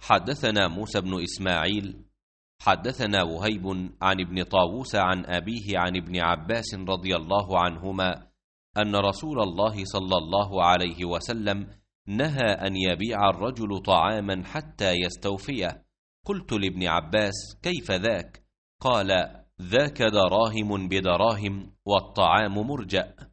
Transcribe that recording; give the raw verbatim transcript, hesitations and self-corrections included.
حدثنا موسى بن إسماعيل حدثنا وهيب عن ابن طاووس عن أبيه عن ابن عباس رضي الله عنهما أن رسول الله صلى الله عليه وسلم نهى أن يبيع الرجل طعاما حتى يستوفيه. قلت لابن عباس: كيف ذاك؟ قال: ذاك دراهم بدراهم والطعام مرجأ.